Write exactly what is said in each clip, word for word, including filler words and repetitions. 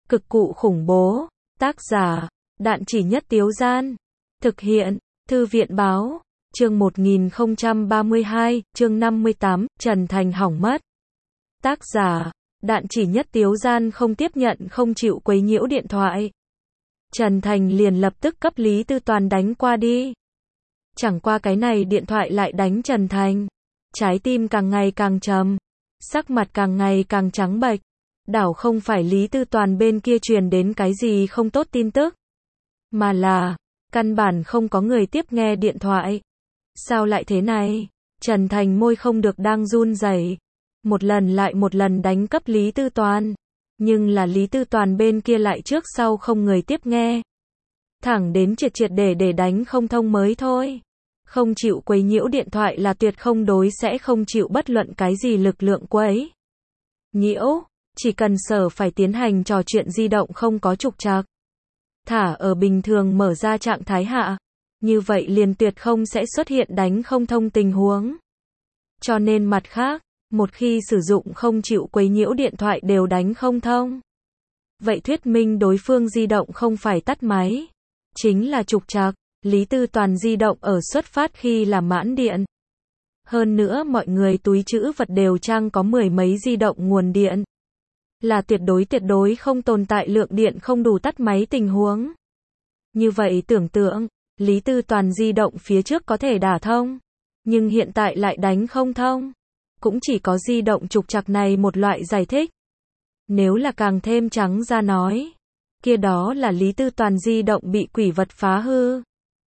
Cực cụ khủng bố. Tác giả, Đạn Chỉ Nhất Tiếu Gian. Thực hiện, Thư viện Báo. Chương một nghìn không trăm ba mươi hai, chương năm mươi tám, Trần Thành hỏng mất. Tác giả, Đạn Chỉ Nhất Tiếu Gian không tiếp nhận không chịu quấy nhiễu điện thoại. Trần Thành liền lập tức cấp Lý Tư Toàn đánh qua đi. Chẳng qua cái này điện thoại lại đánh Trần Thành. Trái tim càng ngày càng trầm, sắc mặt càng ngày càng trắng bệch. Đảo không phải Lý Tư Toàn bên kia truyền đến cái gì không tốt tin tức, mà là, căn bản không có người tiếp nghe điện thoại. Sao lại thế này? Trần Thành môi không được đang run rẩy, một lần lại một lần đánh cấp Lý Tư Toàn. Nhưng là Lý Tư Toàn bên kia lại trước sau không người tiếp nghe. Thẳng đến triệt triệt để để đánh không thông mới thôi. Không chịu quấy nhiễu điện thoại là tuyệt không đối sẽ không chịu bất luận cái gì lực lượng quấy nhiễu. Chỉ cần sở phải tiến hành trò chuyện di động không có trục trặc, thả ở bình thường mở ra trạng thái hạ, như vậy liền tuyệt không sẽ xuất hiện đánh không thông tình huống. Cho nên mặt khác, một khi sử dụng không chịu quấy nhiễu điện thoại đều đánh không thông, vậy thuyết minh đối phương di động không phải tắt máy, chính là trục trặc. Lý Tư Toàn di động ở xuất phát khi là mãn điện. Hơn nữa mọi người túi trữ vật đều trang có mười mấy di động nguồn điện. Là tuyệt đối tuyệt đối không tồn tại lượng điện không đủ tắt máy tình huống. Như vậy tưởng tượng, Lý Tư Toàn di động phía trước có thể đả thông, nhưng hiện tại lại đánh không thông. Cũng chỉ có di động trục trặc này một loại giải thích. Nếu là càng thêm trắng ra nói, kia đó là Lý Tư Toàn di động bị quỷ vật phá hư.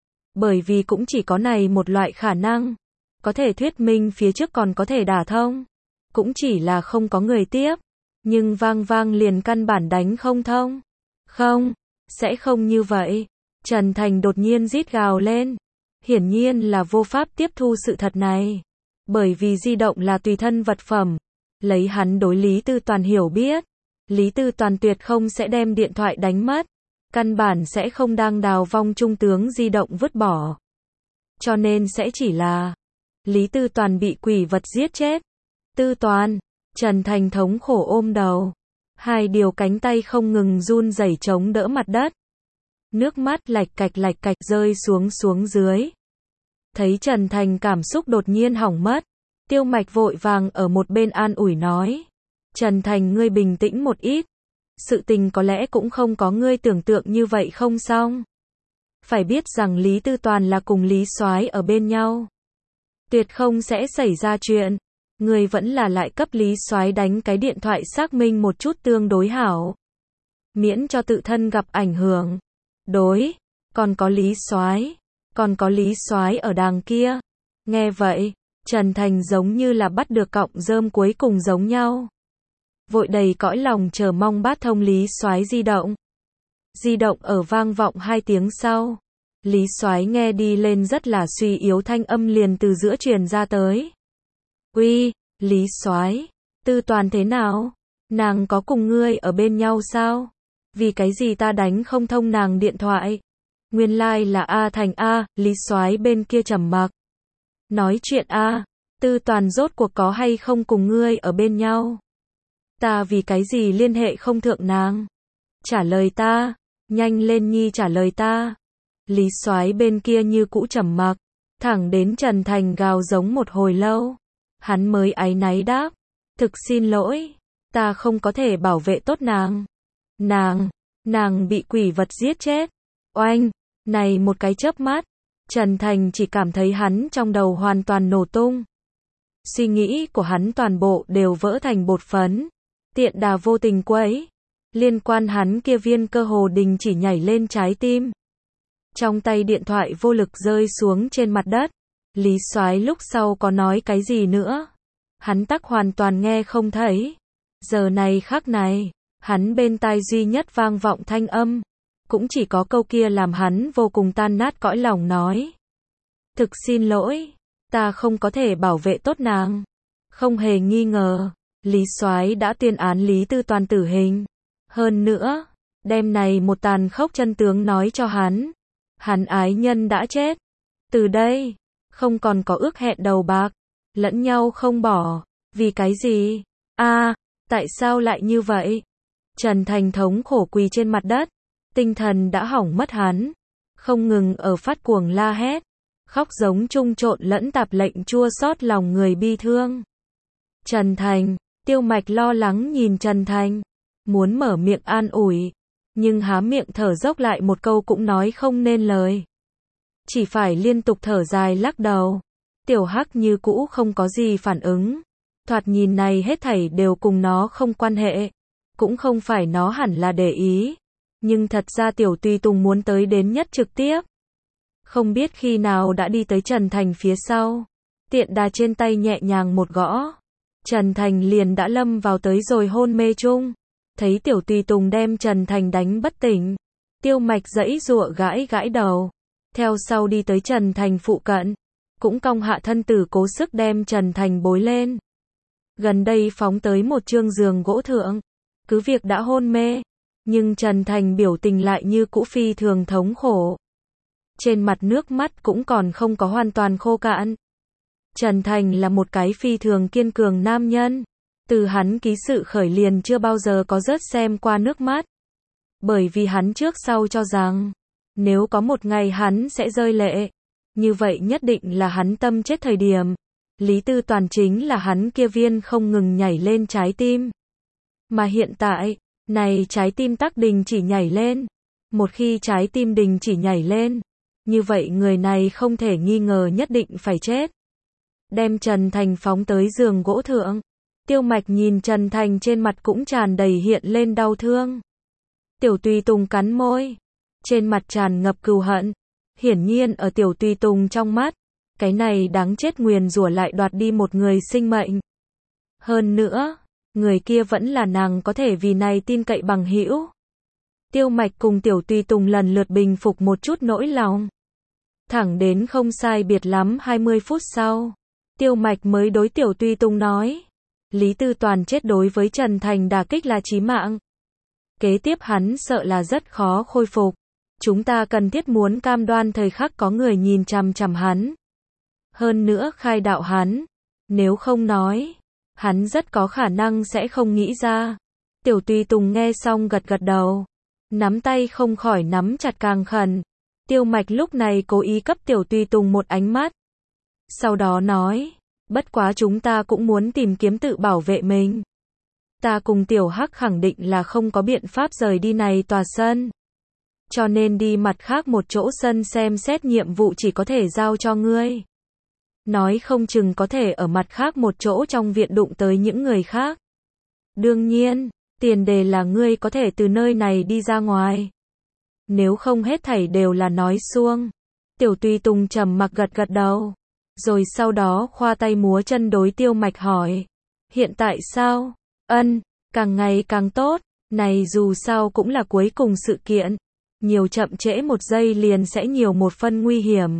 Bởi vì cũng chỉ có này một loại khả năng, có thể thuyết minh phía trước còn có thể đả thông, cũng chỉ là không có người tiếp. Nhưng vang vang liền căn bản đánh không thông. Không, sẽ không như vậy. Trần Thành đột nhiên rít gào lên. Hiển nhiên là vô pháp tiếp thu sự thật này. Bởi vì di động là tùy thân vật phẩm. Lấy hắn đối Lý Tư Toàn hiểu biết, Lý Tư Toàn tuyệt không sẽ đem điện thoại đánh mất. Căn bản sẽ không đang đào vong trung tướng di động vứt bỏ. Cho nên sẽ chỉ là Lý Tư Toàn bị quỷ vật giết chết. Tư Toàn, Trần Thành thống khổ ôm đầu, hai điều cánh tay không ngừng run rẩy chống đỡ mặt đất. Nước mắt lạch cạch lạch cạch rơi xuống xuống dưới. Thấy Trần Thành cảm xúc đột nhiên hỏng mất, Tiêu Mạch vội vàng ở một bên an ủi nói. Trần Thành ngươi bình tĩnh một ít. Sự tình có lẽ cũng không có ngươi tưởng tượng như vậy không xong. Phải biết rằng Lý Tư Toàn là cùng Lý Soái ở bên nhau. Tuyệt không sẽ xảy ra chuyện. Người vẫn là lại cấp Lý Soái đánh cái điện thoại xác minh một chút tương đối hảo. Miễn cho tự thân gặp ảnh hưởng. Đối, còn có Lý Soái, còn có Lý Soái ở đàng kia. Nghe vậy, Trần Thành giống như là bắt được cọng rơm cuối cùng giống nhau. Vội đầy cõi lòng chờ mong bát thông Lý Soái di động. Di động ở vang vọng hai tiếng sau. Lý Soái nghe đi lên rất là suy yếu thanh âm liền từ giữa truyền ra tới. Uy, Lý Soái, Tư Toàn thế nào? Nàng có cùng ngươi ở bên nhau sao? Vì cái gì ta đánh không thông nàng điện thoại? Nguyên lai like là A Thành A, Lý Soái bên kia trầm mặc. Nói chuyện A, Tư Toàn rốt cuộc có hay không cùng ngươi ở bên nhau? Ta vì cái gì liên hệ không thượng nàng? Trả lời ta, nhanh lên nhi trả lời ta. Lý Soái bên kia như cũ trầm mặc, thẳng đến Trần Thành gào giống một hồi lâu. Hắn mới áy náy đáp, thực xin lỗi, ta không có thể bảo vệ tốt nàng. Nàng, nàng bị quỷ vật giết chết. Oanh, này một cái chớp mắt, Trần Thành chỉ cảm thấy hắn trong đầu hoàn toàn nổ tung. Suy nghĩ của hắn toàn bộ đều vỡ thành bột phấn. Tiện đà vô tình quấy, liên quan hắn kia viên cơ hồ đình chỉ nhảy lên trái tim. Trong tay điện thoại vô lực rơi xuống trên mặt đất. Lý Soái lúc sau có nói cái gì nữa? Hắn tắc hoàn toàn nghe không thấy. Giờ này khắc này, hắn bên tai duy nhất vang vọng thanh âm. Cũng chỉ có câu kia làm hắn vô cùng tan nát cõi lòng nói. Thực xin lỗi, ta không có thể bảo vệ tốt nàng. Không hề nghi ngờ, Lý Soái đã tuyên án Lý Tư Toàn tử hình. Hơn nữa, đêm này một tàn khốc chân tướng nói cho hắn. Hắn ái nhân đã chết. Từ đây, không còn có ước hẹn đầu bạc, lẫn nhau không bỏ. Vì cái gì? A, à, tại sao lại như vậy? Trần Thành thống khổ quỳ trên mặt đất, tinh thần đã hỏng mất hắn, không ngừng ở phát cuồng la hét, khóc giống trung trộn lẫn tạp lệnh chua xót lòng người bi thương. Trần Thành, Tiêu Mạch lo lắng nhìn Trần Thành, muốn mở miệng an ủi, nhưng há miệng thở dốc lại một câu cũng nói không nên lời. Chỉ phải liên tục thở dài lắc đầu. Tiểu Hắc như cũ không có gì phản ứng. Thoạt nhìn này hết thảy đều cùng nó không quan hệ. Cũng không phải nó hẳn là để ý. Nhưng thật ra Tiểu Tùy Tùng muốn tới đến nhất trực tiếp. Không biết khi nào đã đi tới Trần Thành phía sau. Tiện đà trên tay nhẹ nhàng một gõ. Trần Thành liền đã lâm vào tới rồi hôn mê chung. Thấy Tiểu Tùy Tùng đem Trần Thành đánh bất tỉnh. Tiêu Mạch giãy giụa gãi gãi đầu. Theo sau đi tới Trần Thành phụ cận. Cũng cong hạ thân tử cố sức đem Trần Thành bối lên. Gần đây phóng tới một chương giường gỗ thượng. Cứ việc đã hôn mê. Nhưng Trần Thành biểu tình lại như cũ phi thường thống khổ. Trên mặt nước mắt cũng còn không có hoàn toàn khô cạn. Trần Thành là một cái phi thường kiên cường nam nhân. Từ hắn ký sự khởi liền chưa bao giờ có rớt xem qua nước mắt. Bởi vì hắn trước sau cho rằng, nếu có một ngày hắn sẽ rơi lệ, như vậy nhất định là hắn tâm chết thời điểm. Lý Tư Toàn chính là hắn kia viên không ngừng nhảy lên trái tim. Mà hiện tại, này trái tim tắc đình chỉ nhảy lên. Một khi trái tim đình chỉ nhảy lên, như vậy người này không thể nghi ngờ nhất định phải chết. Đem Trần Thành phóng tới giường gỗ thượng. Tiêu Mạch nhìn Trần Thành trên mặt cũng tràn đầy hiện lên đau thương. Tiểu Tùy Tùng cắn môi. Trên mặt tràn ngập cừu hận. Hiển nhiên ở Tiểu Tùy Tùng trong mắt, cái này đáng chết nguyền rủa lại đoạt đi một người sinh mệnh. Hơn nữa, người kia vẫn là nàng có thể vì này tin cậy bằng hữu. Tiêu Mạch cùng Tiểu Tùy Tùng lần lượt bình phục một chút nỗi lòng. Thẳng đến không sai biệt lắm hai mươi phút sau, Tiêu Mạch mới đối Tiểu Tùy Tùng nói. Lý Tư Toàn chết đối với Trần Thành đả kích là chí mạng. Kế tiếp hắn sợ là rất khó khôi phục. Chúng ta cần thiết muốn cam đoan thời khắc có người nhìn chằm chằm hắn. Hơn nữa khai đạo hắn. Nếu không nói, hắn rất có khả năng sẽ không nghĩ ra. Tiểu Tùy Tùng nghe xong gật gật đầu. Nắm tay không khỏi nắm chặt càng khẩn. Tiêu Mạch lúc này cố ý cấp Tiểu Tùy Tùng một ánh mắt. Sau đó nói, bất quá chúng ta cũng muốn tìm kiếm tự bảo vệ mình. Ta cùng Tiểu Hắc khẳng định là không có biện pháp rời đi này tòa sân. Cho nên đi mặt khác một chỗ sân xem xét nhiệm vụ chỉ có thể giao cho ngươi. Nói không chừng có thể ở mặt khác một chỗ trong viện đụng tới những người khác. Đương nhiên, tiền đề là ngươi có thể từ nơi này đi ra ngoài. Nếu không hết thảy đều là nói suông. Tiểu Tùy Tùng trầm mặc gật gật đầu. Rồi sau đó khoa tay múa chân đối Tiêu Mạch hỏi. Hiện tại sao? Ân, càng ngày càng tốt. Này dù sao cũng là cuối cùng sự kiện. Nhiều chậm trễ một giây liền sẽ nhiều một phân nguy hiểm.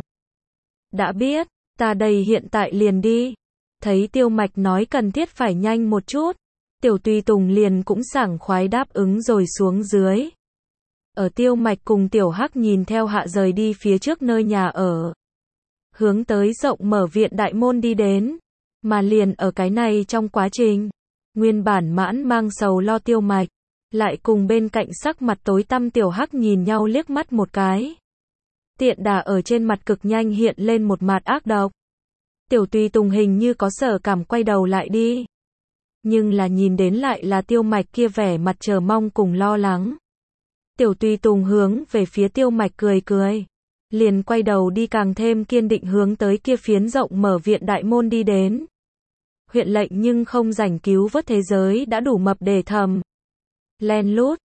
Đã biết, ta đây hiện tại liền đi. Thấy Tiêu Mạch nói cần thiết phải nhanh một chút. Tiểu Tùy Tùng liền cũng sảng khoái đáp ứng rồi xuống dưới. Ở Tiêu Mạch cùng Tiểu Hắc nhìn theo hạ rời đi phía trước nơi nhà ở. Hướng tới rộng mở viện đại môn đi đến. Mà liền ở cái này trong quá trình. Nguyên bản mãn mang sầu lo Tiêu Mạch. Lại cùng bên cạnh sắc mặt tối tăm Tiểu Hắc nhìn nhau liếc mắt một cái. Tiện đà ở trên mặt cực nhanh hiện lên một mặt ác độc. Tiểu Tùy Tùng hình như có sở cảm quay đầu lại đi. Nhưng là nhìn đến lại là Tiêu Mạch kia vẻ mặt chờ mong cùng lo lắng. Tiểu Tùy Tùng hướng về phía Tiêu Mạch cười cười. Liền quay đầu đi càng thêm kiên định hướng tới kia phiến rộng mở viện đại môn đi đến. Huyện lệnh nhưng không rảnh cứu vớt thế giới đã đủ mập để thầm. Len lút,